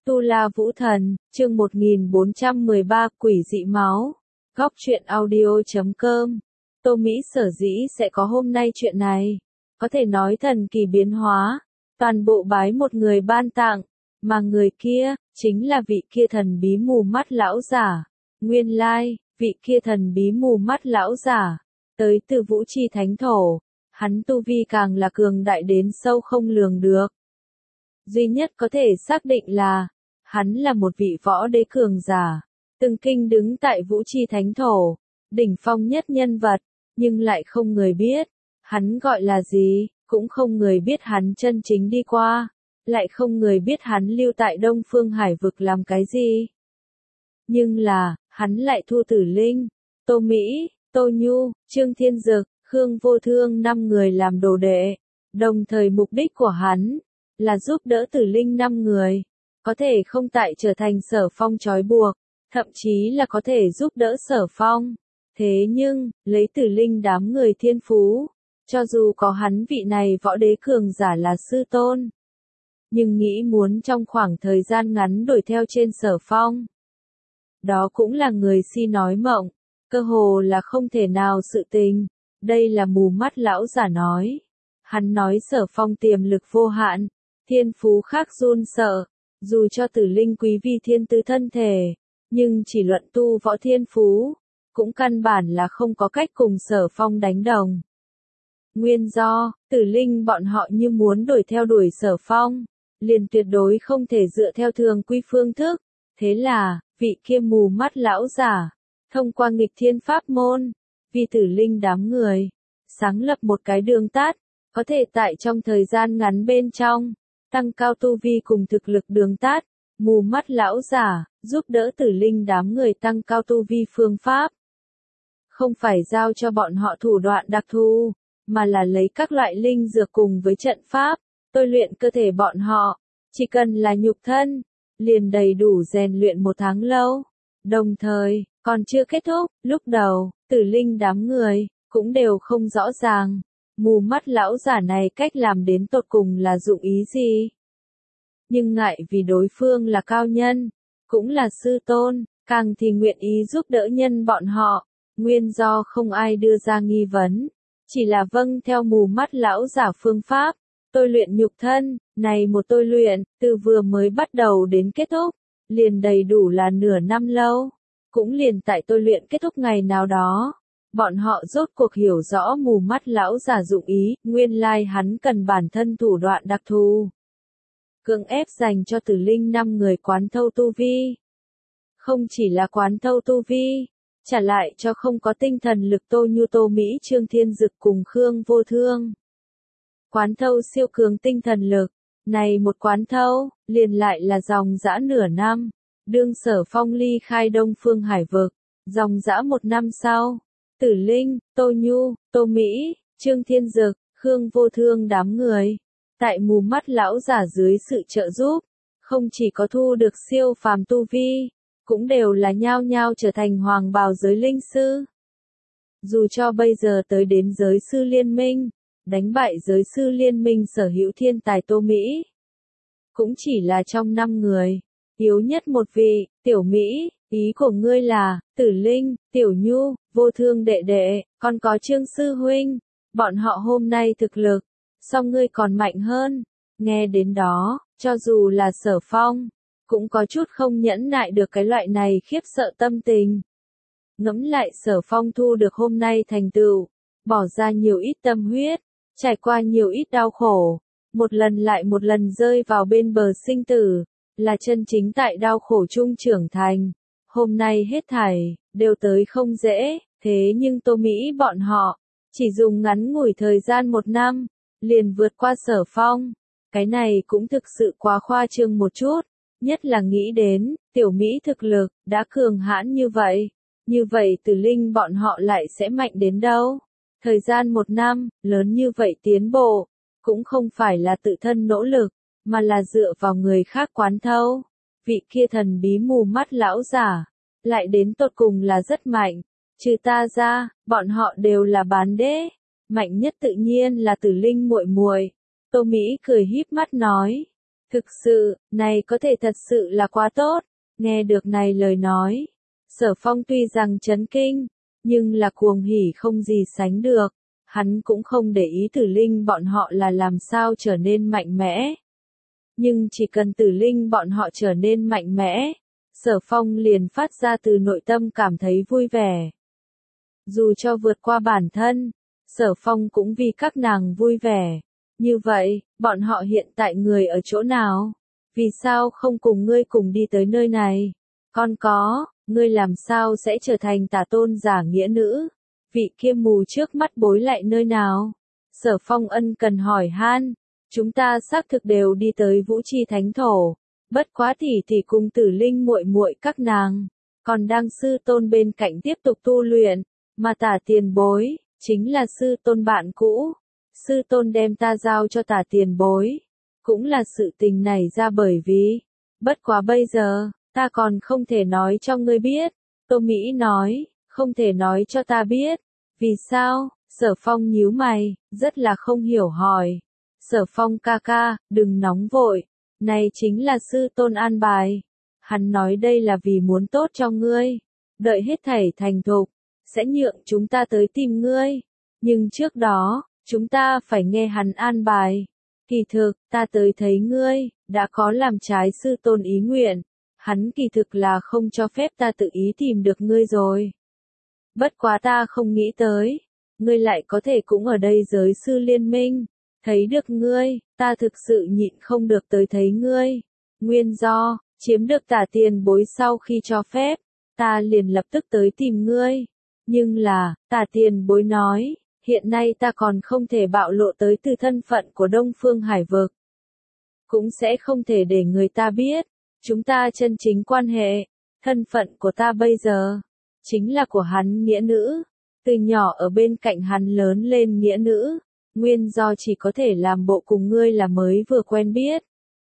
Tu La Vũ Thần, chương 1413, Quỷ dị máu. Góc truyện audio.com. Tô Mỹ sở dĩ sẽ có hôm nay chuyện này, có thể nói thần kỳ biến hóa, toàn bộ bái một người ban tặng, mà người kia, chính là vị kia thần bí mù mắt lão giả. Nguyên lai, vị kia thần bí mù mắt lão giả, tới từ Vũ Chi Thánh Thổ, hắn tu vi càng là cường đại đến sâu không lường được. Duy nhất có thể xác định là, hắn là một vị võ đế cường giả, từng kinh đứng tại Vũ Chi Thánh Thổ, đỉnh phong nhất nhân vật, nhưng lại không người biết, hắn gọi là gì, cũng không người biết hắn chân chính đi qua, lại không người biết hắn lưu tại Đông Phương Hải vực làm cái gì. Nhưng là, hắn lại thu Tử Linh, Tô Mỹ, Tô Nhu, Trương Thiên Dực, Khương Vô Thương 5 người làm đồ đệ, đồng thời mục đích của hắn là giúp đỡ Tử Linh 5 người, có thể không tại trở thành Sở Phong trói buộc, thậm chí là có thể giúp đỡ Sở Phong. Thế nhưng, lấy Tử Linh đám người thiên phú, cho dù có hắn vị này võ đế cường giả là sư tôn, nhưng nghĩ muốn trong khoảng thời gian ngắn đuổi theo trên Sở Phong, đó cũng là người si nói mộng, cơ hồ là không thể nào sự tình. Đây là mù mắt lão giả nói. Hắn nói Sở Phong tiềm lực vô hạn, thiên phú khác run sợ, dù cho Tử Linh quý vi thiên tư thân thể, nhưng chỉ luận tu võ thiên phú, cũng căn bản là không có cách cùng Sở Phong đánh đồng. Nguyên do, Tử Linh bọn họ như muốn đuổi Sở Phong, liền tuyệt đối không thể dựa theo thường quy phương thức, thế là, vị kia mù mắt lão giả, thông qua nghịch thiên pháp môn, vì Tử Linh đám người, sáng lập một cái đường tắt, có thể tại trong thời gian ngắn bên trong, tăng cao tu vi cùng thực lực đường tắt, mù mắt lão giả, giúp đỡ Tử Linh đám người tăng cao tu vi phương pháp. Không phải giao cho bọn họ thủ đoạn đặc thù, mà là lấy các loại linh dược cùng với trận pháp, tôi luyện cơ thể bọn họ, chỉ cần là nhục thân, liền đầy đủ rèn luyện 1 tháng lâu. Đồng thời, còn chưa kết thúc, lúc đầu, Tử Linh đám người, cũng đều không rõ ràng, mù mắt lão giả này cách làm đến tột cùng là dụng ý gì. Nhưng ngại vì đối phương là cao nhân, cũng là sư tôn, càng thì nguyện ý giúp đỡ nhân bọn họ, nguyên do không ai đưa ra nghi vấn, chỉ là vâng theo mù mắt lão giả phương pháp, tôi luyện nhục thân, này một tôi luyện, từ vừa mới bắt đầu đến kết thúc, liền đầy đủ là nửa năm lâu, cũng liền tại tôi luyện kết thúc ngày nào đó. Bọn họ rốt cuộc hiểu rõ mù mắt lão giả dụng ý, nguyên lai hắn cần bản thân thủ đoạn đặc thù. Cưỡng ép dành cho Tử Linh 5 người quán thâu tu vi. Không chỉ là quán thâu tu vi, trả lại cho không có tinh thần lực Tô Nhu Tô Mỹ Trương Thiên Dực cùng Khương Vô Thương. Quán thâu siêu cường tinh thần lực, này một quán thâu, liền lại là dòng dã nửa năm, đương Sở Phong ly khai Đông Phương Hải vực, dòng dã 1 năm sau. Tử Linh, Tô Nhu, Tô Mỹ, Trương Thiên Dực, Khương Vô Thương đám người, tại mù mắt lão giả dưới sự trợ giúp, không chỉ có thu được siêu phàm tu vi, cũng đều là nhao nhao trở thành hoàng bào giới linh sư. Dù cho bây giờ tới đến giới sư liên minh, đánh bại giới sư liên minh sở hữu thiên tài Tô Mỹ, cũng chỉ là trong 5 người, yếu nhất một vị, Tiểu Mỹ. Ý của ngươi là, Tử Linh, Tiểu Nhu, Vô Thương đệ đệ, còn có Trương Sư Huynh, bọn họ hôm nay thực lực, so ngươi còn mạnh hơn. Nghe đến đó, cho dù là Sở Phong, cũng có chút không nhẫn nại được cái loại này khiếp sợ tâm tình. Ngẫm lại Sở Phong thu được hôm nay thành tựu, bỏ ra nhiều ít tâm huyết, trải qua nhiều ít đau khổ, một lần lại một lần rơi vào bên bờ sinh tử, là chân chính tại đau khổ chung trưởng thành. Hôm nay hết thảy, đều tới không dễ, thế nhưng Tô Mỹ bọn họ, chỉ dùng ngắn ngủi thời gian 1 năm, liền vượt qua Sở Phong. Cái này cũng thực sự quá khoa trương một chút, nhất là nghĩ đến, Tiểu Mỹ thực lực, đã cường hãn như vậy. Như vậy Tử Linh bọn họ lại sẽ mạnh đến đâu? Thời gian 1 năm, lớn như vậy tiến bộ, cũng không phải là tự thân nỗ lực, mà là dựa vào người khác quán thâu. Vị kia thần bí mù mắt lão giả, lại đến tột cùng là rất mạnh, trừ ta ra, bọn họ đều là bán đế, mạnh nhất tự nhiên là Tử Linh muội muội. Tô Mỹ cười híp mắt nói, Thực sự, này có thể thật sự là quá tốt. Nghe được này lời nói, Sở Phong tuy rằng chấn kinh, nhưng là cuồng hỉ không gì sánh được. Hắn cũng không để ý Tử Linh bọn họ là làm sao trở nên mạnh mẽ. Nhưng chỉ cần Tử Linh bọn họ trở nên mạnh mẽ, Sở Phong liền phát ra từ nội tâm cảm thấy vui vẻ. Dù cho vượt qua bản thân, Sở Phong cũng vì các nàng vui vẻ. Như vậy, bọn họ hiện tại người ở chỗ nào? Vì sao không cùng ngươi cùng đi tới nơi này? Còn có, ngươi làm sao sẽ trở thành tà tôn giả nghĩa nữ? Vị kia mù trước mắt bối lại nơi nào? Sở Phong ân cần hỏi han. Chúng ta xác thực đều đi tới Vũ Chi Thánh Thổ. Bất quá thì cùng Tử Linh muội muội các nàng, còn đang sư tôn bên cạnh tiếp tục tu luyện, mà Tả tiền bối, chính là sư tôn bạn cũ. Sư tôn đem ta giao cho Tả tiền bối, cũng là sự tình này ra bởi vì, bất quá bây giờ, ta còn không thể nói cho ngươi biết. Tô Mỹ nói, không thể nói cho ta biết. Vì sao? Sở Phong nhíu mày, rất là không hiểu hỏi. Sở Phong ca ca, đừng nóng vội. Này chính là sư tôn an bài. Hắn nói đây là vì muốn tốt cho ngươi. Đợi hết thảy thành thục, sẽ nhượng chúng ta tới tìm ngươi. Nhưng trước đó, chúng ta phải nghe hắn an bài. Kỳ thực, ta tới thấy ngươi, đã có làm trái sư tôn ý nguyện. Hắn kỳ thực là không cho phép ta tự ý tìm được ngươi rồi. Bất quá ta không nghĩ tới, ngươi lại có thể cũng ở đây giới sư liên minh. Thấy được ngươi, ta thực sự nhịn không được tới thấy ngươi. Nguyên do, chiếm được Tả tiền bối sau khi cho phép, ta liền lập tức tới tìm ngươi. Nhưng là, Tả tiền bối nói, hiện nay ta còn không thể bạo lộ tới từ thân phận của Đông Phương Hải Vực. Cũng sẽ không thể để người ta biết, chúng ta chân chính quan hệ, thân phận của ta bây giờ, chính là của hắn nghĩa nữ. Từ nhỏ ở bên cạnh hắn lớn lên nghĩa nữ. Nguyên do chỉ có thể làm bộ cùng ngươi là mới vừa quen biết.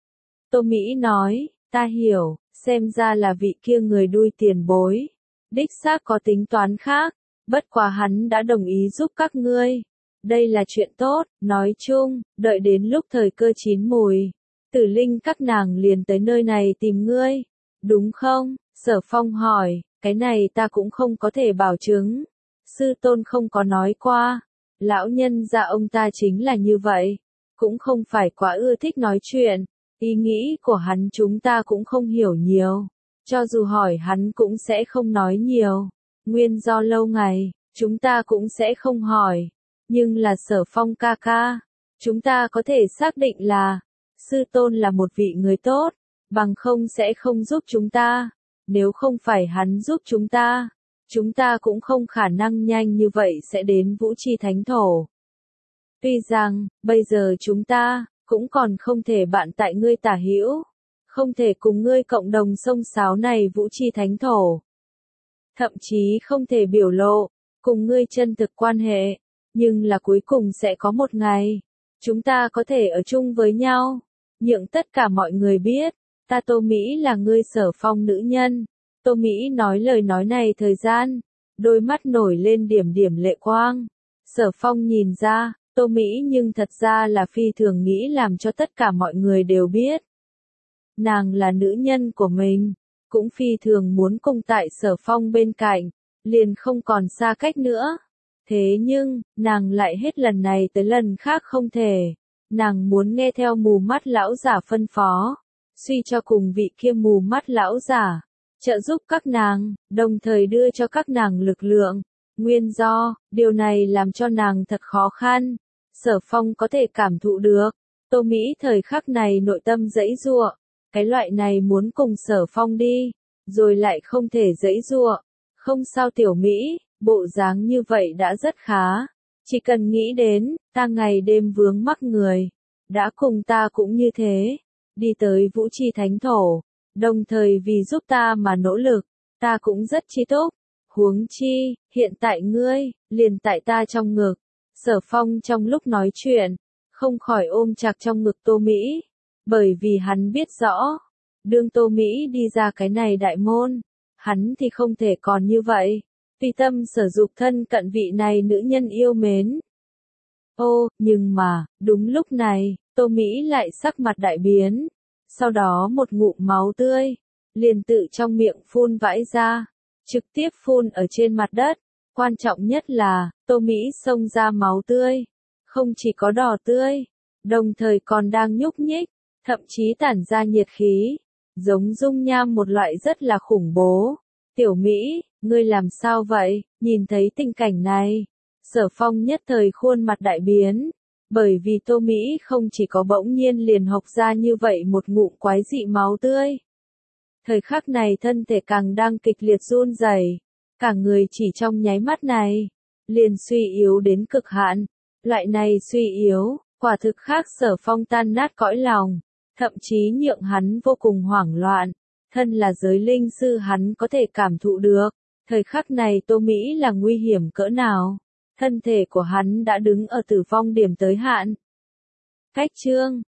Tô Mỹ nói, ta hiểu, xem ra là vị kia người đuôi tiền bối. Đích xác có tính toán khác, bất quá hắn đã đồng ý giúp các ngươi. Đây là chuyện tốt, nói chung, đợi đến lúc thời cơ chín mùi. Tử Linh các nàng liền tới nơi này tìm ngươi. Đúng không? Sở Phong hỏi, cái này ta cũng không có thể bảo chứng. Sư tôn không có nói qua. Lão nhân gia ông ta chính là như vậy, cũng không phải quá ưa thích nói chuyện, ý nghĩ của hắn chúng ta cũng không hiểu nhiều, cho dù hỏi hắn cũng sẽ không nói nhiều, nguyên do lâu ngày, chúng ta cũng sẽ không hỏi, nhưng là Sở Phong ca ca, chúng ta có thể xác định là, sư tôn là một vị người tốt, bằng không sẽ không giúp chúng ta, nếu không phải hắn giúp chúng ta cũng không khả năng nhanh như vậy sẽ đến Vũ Chi Thánh Thổ. Tuy rằng, bây giờ chúng ta, cũng còn không thể bạn tại ngươi Tả hữu, không thể cùng ngươi cộng đồng sông sáo này Vũ Chi Thánh Thổ. Thậm chí không thể biểu lộ, cùng ngươi chân thực quan hệ, nhưng là cuối cùng sẽ có một ngày, chúng ta có thể ở chung với nhau, nhượng tất cả mọi người biết, ta Tô Mỹ là ngươi Sở Phong nữ nhân. Tô Mỹ nói lời nói này thời gian, đôi mắt nổi lên điểm điểm lệ quang. Sở Phong nhìn ra, Tô Mỹ nhưng thật ra là phi thường nghĩ làm cho tất cả mọi người đều biết. Nàng là nữ nhân của mình, cũng phi thường muốn cùng tại Sở Phong bên cạnh, liền không còn xa cách nữa. Thế nhưng, nàng lại hết lần này tới lần khác không thể. Nàng muốn nghe theo mù mắt lão giả phân phó, suy cho cùng vị kia mù mắt lão giả. Trợ giúp các nàng, đồng thời đưa cho các nàng lực lượng. Nguyên do, điều này làm cho nàng thật khó khăn. Sở Phong có thể cảm thụ được. Tô Mỹ thời khắc này nội tâm giãy giụa. Cái loại này muốn cùng Sở Phong đi, rồi lại không thể giãy giụa. Không sao tiểu Mỹ, bộ dáng như vậy đã rất khá. Chỉ cần nghĩ đến, ta ngày đêm vướng mắc người. Đã cùng ta cũng như thế. Đi tới Vũ Chi Thánh Thổ. Đồng thời vì giúp ta mà nỗ lực, ta cũng rất chi túc. Huống chi, hiện tại ngươi, liền tại ta trong ngực. Sở Phong trong lúc nói chuyện, không khỏi ôm chặt trong ngực Tô Mỹ. Bởi vì hắn biết rõ, đương Tô Mỹ đi ra cái này đại môn, hắn thì không thể còn như vậy. Tùy tâm sở dục thân cận vị này nữ nhân yêu mến. Ô, nhưng mà, đúng lúc này, Tô Mỹ lại sắc mặt đại biến. sau đó một ngụm máu tươi, liền tự trong miệng phun vãi ra, trực tiếp phun ở trên mặt đất. Quan trọng nhất là, Tô Mỹ xông ra máu tươi, không chỉ có đỏ tươi, đồng thời còn đang nhúc nhích, thậm chí tản ra nhiệt khí, giống dung nham một loại rất là khủng bố. Tiểu Mỹ, ngươi làm sao vậy? Nhìn thấy tình cảnh này, Sở Phong nhất thời khuôn mặt đại biến, bởi vì Tô Mỹ không chỉ có bỗng nhiên liền hộc ra như vậy một ngụm quái dị máu tươi. Thời khắc này thân thể càng đang kịch liệt run rẩy, cả người chỉ trong nháy mắt này, liền suy yếu đến cực hạn. Loại này suy yếu, quả thực khác Sở Phong tan nát cõi lòng, thậm chí nhượng hắn vô cùng hoảng loạn. Thân là giới linh sư hắn có thể cảm thụ được, thời khắc này Tô Mỹ là nguy hiểm cỡ nào. Thân thể của hắn đã đứng ở tử vong điểm tới hạn. Cách chương